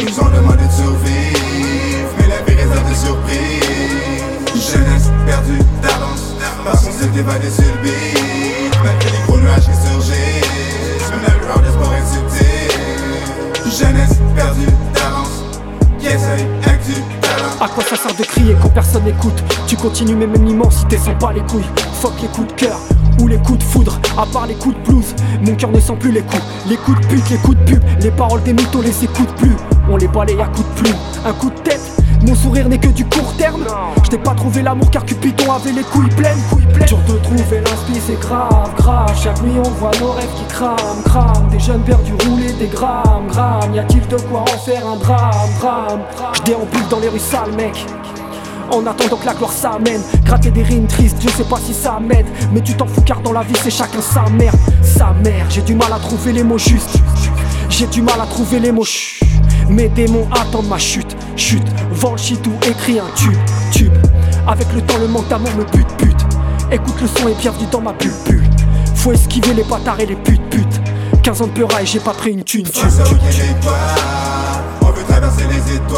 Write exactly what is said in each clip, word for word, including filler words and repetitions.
Ils nous ont demandé de survivre, mais la vie réserve des surprises. Jeunesse perdue d'avance, parce qu'on s'est évadé sur le beat. Malgré les gros nuages qui surgissent, même la lueur d'espoir est subtile. Jeunesse perdue d'avance, qui essaye avec du talent. À quoi ça sert de crier quand personne n'écoute? Tu continues mais même l'immensité sent pas les couilles. Fuck les coups de cœur ou les coups de foudre, à part les coups de blues, mon cœur ne sent plus les coups. Les coups de pute, les coups de pub, les paroles des mythos les écoute plus. On les balaye à coups de plume, un coup de tête. Mon sourire n'est que du court terme. Je t'ai pas trouvé l'amour car Cupidon avait les couilles pleines, couilles pleines. Dur de trouver l'inspi, c'est grave, grave. Chaque nuit on voit nos rêves qui crament, crament. Des jeunes perdus rouler des grammes, grammes. Y a-t-il de quoi en faire un drame, drame? Je déambule dans les rues sales, mec, en attendant que la gloire s'amène. Gratter des rimes tristes, je sais pas si ça m'aide, mais tu t'en fous car dans la vie c'est chacun sa mère. Sa mère, j'ai du mal à trouver les mots justes. J'ai du mal à trouver les mots chut. Mes démons attendent ma chute. Chute, vends le shit ou écris un tube. Tube, avec le temps le manque d'amour me bute bute. Écoute le son et bienvenue dans ma bulle bulle. Faut esquiver les bâtards et les putes putes. quinze ans de peura et j'ai pas pris une thune. Face au Québécois, on veut traverser les étoiles.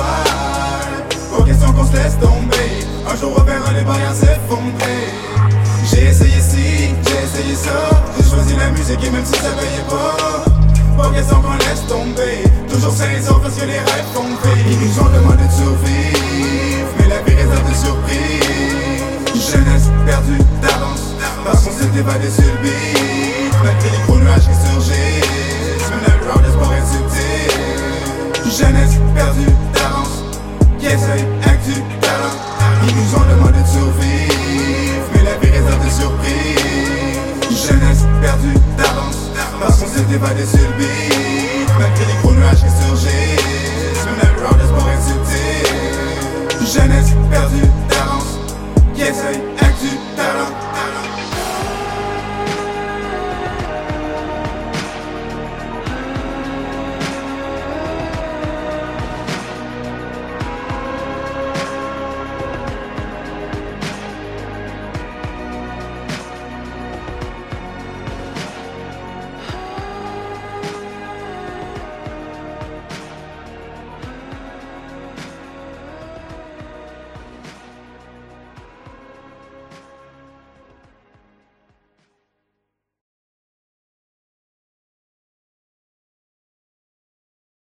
Pas question qu'on se laisse tomber, un jour on verra les barrières s'effondrer. J'ai essayé ci, j'ai essayé ça, j'ai choisi la musique et même si ça payait pas, pas question qu'on laisse tomber, toujours sincère parce que les rêves font vivre. Ils nous ont demandé de survivre, mais la vie réserve des surprises. Jeunesse perdue d'avance, parce qu'on s'est évadé sur le beat. Malgré les gros nuages qui surgissent, même la lueur d'espoir est subtile. Jeunesse perdue d'avance, qui essaye avec du talent. Ils nous ont demandé de survivre, mais la vie réserve des surprises. Jeunesse perdue d'avance, parce qu'on s'est évadé sur le beat. Malgré les gros nuages qui surgissent, même la lueur d'espoir est subtile. Jeunesse perdue d'avance, qui essaye